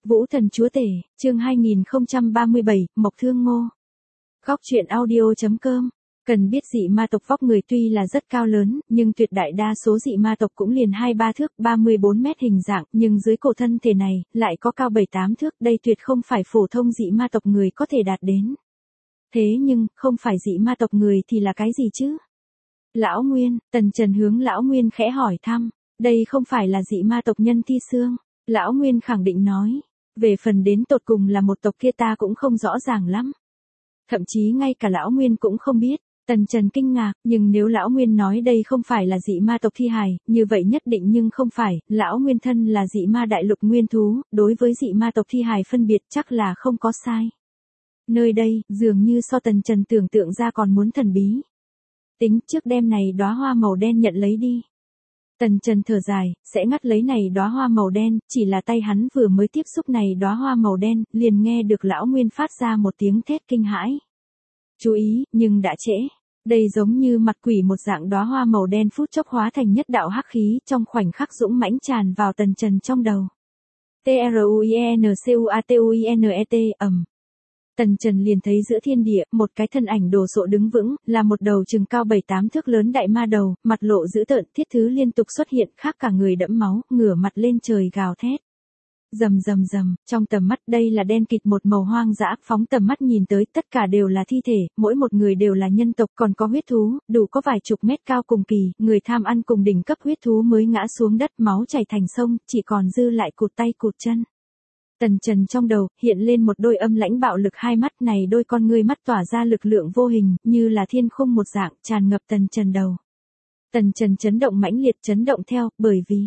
Vũ Thần Chúa Tể, chương 2037, Mộc Thương Ngô. Góc truyện audio.com. Cần biết dị ma tộc vóc người tuy là rất cao lớn, nhưng tuyệt đại đa số dị ma tộc cũng liền 2-3 thước, 34 mét hình dạng, nhưng dưới cổ thân thể này, lại có cao 7-8 thước, đây tuyệt không phải phổ thông dị ma tộc người có thể đạt đến. Thế nhưng, không phải dị ma tộc người thì là cái gì chứ? Lão Nguyên, Tần Trần hướng Lão Nguyên khẽ hỏi thăm, đây không phải là dị ma tộc Nhân Thi Xương. Lão Nguyên khẳng định nói, về phần đến tột cùng là một tộc kia ta cũng không rõ ràng lắm. Thậm chí ngay cả Lão Nguyên cũng không biết. Tần Trần kinh ngạc, nhưng nếu Lão Nguyên nói đây không phải là dị ma tộc thi hài, như vậy nhất định nhưng không phải, Lão Nguyên thân là dị ma đại lục nguyên thú, đối với dị ma tộc thi hài phân biệt chắc là không có sai. Nơi đây, dường như so Tần Trần tưởng tượng ra còn muốn thần bí. Tính trước đêm này đóa hoa màu đen nhận lấy đi. Tần Trần thở dài, sẽ ngắt lấy này đóa hoa màu đen, chỉ là tay hắn vừa mới tiếp xúc này đóa hoa màu đen, liền nghe được Lão Nguyên phát ra một tiếng thét kinh hãi. Chú ý, nhưng đã trễ. Đây giống như mặt quỷ một dạng đóa hoa màu đen phút chốc hóa thành nhất đạo hắc khí, trong khoảnh khắc dũng mãnh tràn vào Tần Trần trong đầu. TRUINCUATUINET ầm. Tần Trần liền thấy giữa thiên địa, một cái thân ảnh đồ sộ đứng vững, là một đầu chừng cao 7-8 thước lớn đại ma đầu, mặt lộ dữ tợn, thiết thứ liên tục xuất hiện, khác cả người đẫm máu, ngửa mặt lên trời gào thét. Rầm rầm rầm, trong tầm mắt đây là đen kịt một màu hoang dã, phóng tầm mắt nhìn tới tất cả đều là thi thể, mỗi một người đều là nhân tộc, còn có huyết thú, đủ có vài chục mét cao cùng kỳ, người tham ăn cùng đỉnh cấp huyết thú mới ngã xuống đất, máu chảy thành sông, chỉ còn dư lại cụt tay cụt chân. Tần Trần trong đầu, hiện lên một đôi âm lãnh bạo lực hai mắt này, đôi con ngươi mắt tỏa ra lực lượng vô hình, như là thiên khung một dạng, tràn ngập Tần Trần đầu. Tần Trần chấn động mãnh liệt chấn động theo, bởi vì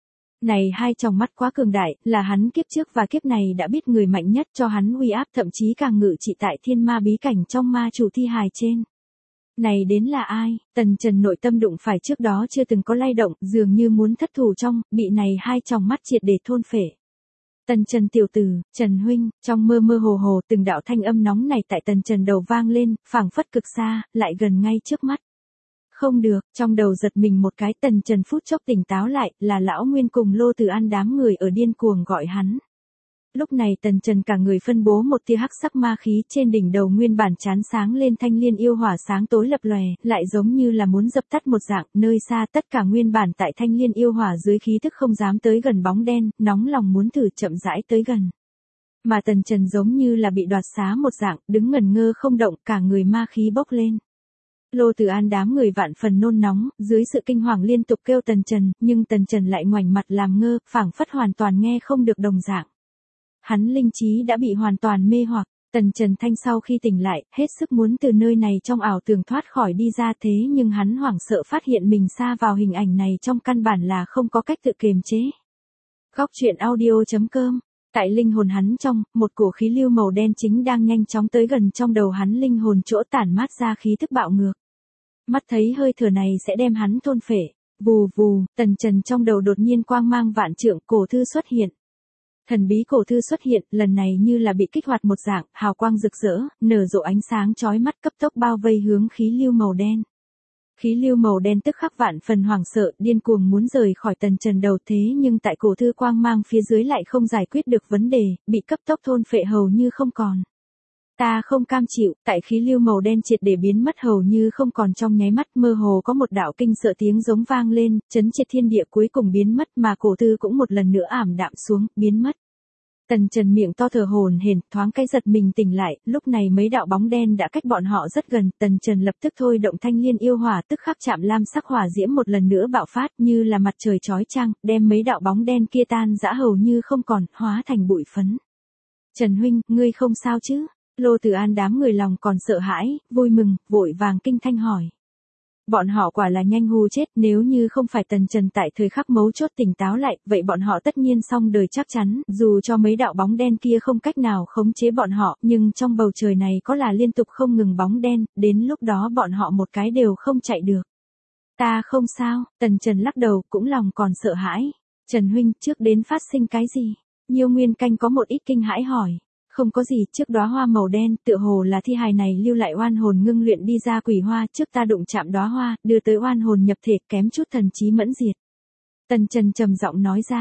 này hai tròng mắt quá cường đại, là hắn kiếp trước và kiếp này đã biết người mạnh nhất cho hắn uy áp, thậm chí càng ngự trị tại thiên ma bí cảnh trong ma chủ thi hài trên. Này đến là ai? Tần Trần nội tâm đụng phải trước đó chưa từng có lay động, dường như muốn thất thủ trong, bị này hai tròng mắt triệt để thôn phệ. Tần Trần tiểu tử, Trần huynh, trong mơ mơ hồ hồ từng đạo thanh âm nóng này tại Tần Trần đầu vang lên, phảng phất cực xa, lại gần ngay trước mắt. Không được, trong đầu giật mình một cái, Tần Trần phút chốc tỉnh táo lại, là Lão Nguyên cùng Lô Từ An đám người ở điên cuồng gọi hắn. Lúc này Tần Trần cả người phân bố một tia hắc sắc ma khí, trên đỉnh đầu nguyên bản chán sáng lên thanh liên yêu hỏa sáng tối lập lòe, lại giống như là muốn dập tắt một dạng, nơi xa tất cả nguyên bản tại thanh liên yêu hỏa dưới khí thức không dám tới gần bóng đen, nóng lòng muốn thử chậm rãi tới gần. Mà Tần Trần giống như là bị đoạt xá một dạng, đứng ngẩn ngơ không động, cả người ma khí bốc lên. Lô Từ An đám người vạn phần nôn nóng, dưới sự kinh hoàng liên tục kêu Tần Trần, nhưng Tần Trần lại ngoảnh mặt làm ngơ, phảng phất hoàn toàn nghe không được đồng dạng. Hắn linh trí đã bị hoàn toàn mê hoặc, Tần Trần Thanh sau khi tỉnh lại, hết sức muốn từ nơi này trong ảo tưởng thoát khỏi đi ra, thế nhưng hắn hoảng sợ phát hiện mình sa vào hình ảnh này trong căn bản là không có cách tự kiềm chế. Góc truyện audio.com. Tại linh hồn hắn trong, một cổ khí lưu màu đen chính đang nhanh chóng tới gần trong đầu hắn, linh hồn chỗ tản mát ra khí thức bạo ngược. Mắt thấy hơi thở này sẽ đem hắn thôn phệ. Vù vù, Tần Trần trong đầu đột nhiên quang mang vạn trượng, cổ thư xuất hiện. Thần bí cổ thư xuất hiện, lần này như là bị kích hoạt một dạng, hào quang rực rỡ, nở rộ ánh sáng chói mắt, cấp tốc bao vây hướng khí lưu màu đen. Khí lưu màu đen tức khắc vạn phần hoảng sợ, điên cuồng muốn rời khỏi Tần Trần đầu, thế nhưng tại cổ thư quang mang phía dưới lại không giải quyết được vấn đề, bị cấp tốc thôn phệ hầu như không còn. Ta không cam chịu, tại khí lưu màu đen triệt để biến mất hầu như không còn trong nháy mắt, mơ hồ có một đạo kinh sợ tiếng giống vang lên, chấn triệt thiên địa cuối cùng biến mất, mà cổ thư cũng một lần nữa ảm đạm xuống, biến mất. Tần Trần miệng to thở hổn hển, thoáng cái giật mình tỉnh lại, lúc này mấy đạo bóng đen đã cách bọn họ rất gần, Tần Trần lập tức thôi động thanh liên yêu hỏa, tức khắc chạm lam sắc hỏa diễm một lần nữa bạo phát, như là mặt trời chói chang, đem mấy đạo bóng đen kia tan rã hầu như không còn, hóa thành bụi phấn. Trần huynh, ngươi không sao chứ? Lô Từ An đám người lòng còn sợ hãi, vui mừng, vội vàng kinh thanh hỏi. Bọn họ quả là nhanh hù chết, nếu như không phải Tần Trần tại thời khắc mấu chốt tỉnh táo lại, vậy bọn họ tất nhiên xong đời chắc chắn, dù cho mấy đạo bóng đen kia không cách nào khống chế bọn họ, nhưng trong bầu trời này có là liên tục không ngừng bóng đen, đến lúc đó bọn họ một cái đều không chạy được. Ta không sao, Tần Trần lắc đầu, cũng lòng còn sợ hãi. Trần huynh, trước đến phát sinh cái gì? Nhiêu Nguyên Canh có một ít kinh hãi hỏi. Không có gì, trước đóa hoa màu đen, tựa hồ là thi hài này lưu lại oan hồn ngưng luyện đi ra quỷ hoa, trước ta đụng chạm đóa hoa, đưa tới oan hồn nhập thể, kém chút thần trí mẫn diệt. Tần Trần trầm giọng nói ra,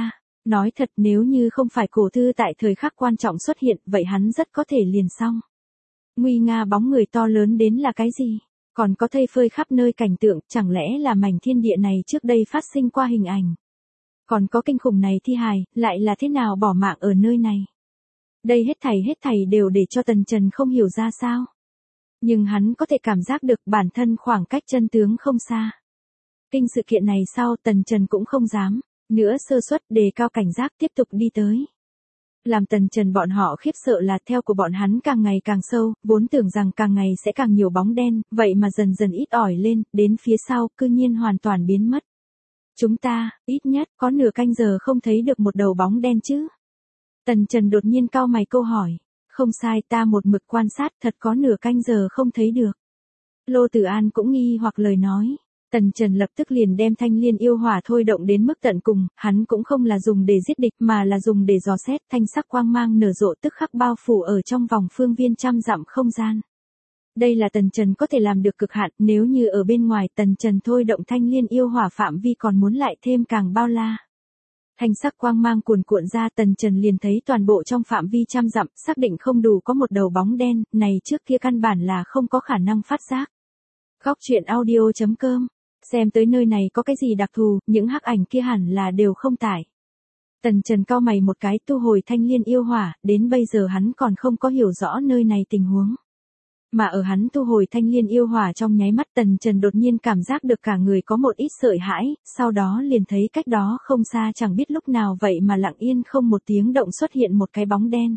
Nói thật nếu như không phải cổ thư tại thời khắc quan trọng xuất hiện, vậy hắn rất có thể liền xong. Nguy nga bóng người to lớn đến là cái gì? Còn có thây phơi khắp nơi cảnh tượng, chẳng lẽ là mảnh thiên địa này trước đây phát sinh qua hình ảnh? Còn có kinh khủng này thi hài, lại là thế nào bỏ mạng ở nơi này? Đây hết thảy đều để cho Tần Trần không hiểu ra sao. Nhưng hắn có thể cảm giác được bản thân khoảng cách chân tướng không xa. Kinh sự kiện này sau Tần Trần cũng không dám nữa sơ suất, đề cao cảnh giác tiếp tục đi tới. Làm Tần Trần bọn họ khiếp sợ là theo của bọn hắn càng ngày càng sâu, vốn tưởng rằng càng ngày sẽ càng nhiều bóng đen, vậy mà dần dần ít ỏi lên, đến phía sau cư nhiên hoàn toàn biến mất. Chúng ta, ít nhất, có nửa canh giờ không thấy được một đầu bóng đen chứ? Tần Trần đột nhiên cau mày câu hỏi. Không sai, ta một mực quan sát, thật có nửa canh giờ không thấy được. Lô Tử An cũng nghi hoặc lời nói. Tần Trần lập tức liền đem Thanh Liên yêu hỏa thôi động đến mức tận cùng, hắn cũng không là dùng để giết địch mà là dùng để dò xét, thanh sắc quang mang nở rộ tức khắc bao phủ ở trong vòng phương viên trăm dặm không gian. Đây là Tần Trần có thể làm được cực hạn, nếu như ở bên ngoài Tần Trần thôi động Thanh Liên yêu hỏa phạm vi còn muốn lại thêm càng bao la. Thanh sắc quang mang cuồn cuộn ra, Tần Trần liền thấy toàn bộ trong phạm vi trăm dặm, xác định không đủ có một đầu bóng đen, này trước kia căn bản là không có khả năng phát giác. Góc truyện audio.com. Xem tới nơi này có cái gì đặc thù, những hắc ảnh kia hẳn là đều không tải. Tần Trần cau mày một cái, tu hồi Thanh Liên yêu hỏa, đến bây giờ hắn còn không có hiểu rõ nơi này tình huống. Mà ở hắn tu hồi Thanh Liên yêu hỏa trong nháy mắt, Tần Trần đột nhiên cảm giác được cả người có một ít sợ hãi, sau đó liền thấy cách đó không xa chẳng biết lúc nào vậy mà lặng yên không một tiếng động xuất hiện một cái bóng đen.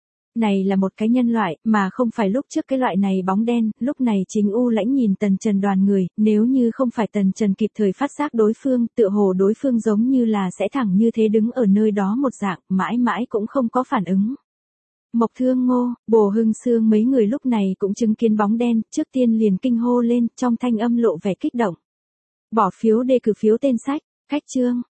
Này là một cái nhân loại, mà không phải lúc trước cái loại này bóng đen, lúc này chính u lãnh nhìn Tần Trần đoàn người, nếu như không phải Tần Trần kịp thời phát giác đối phương, tựa hồ đối phương giống như là sẽ thẳng như thế đứng ở nơi đó một dạng, mãi mãi cũng không có phản ứng. Mộc Thương Ngô, Bồ Hưng Sương mấy người lúc này cũng chứng kiến bóng đen, trước tiên liền kinh hô lên, trong thanh âm lộ vẻ kích động. Bỏ phiếu đề cử phiếu tên sách, khách chương.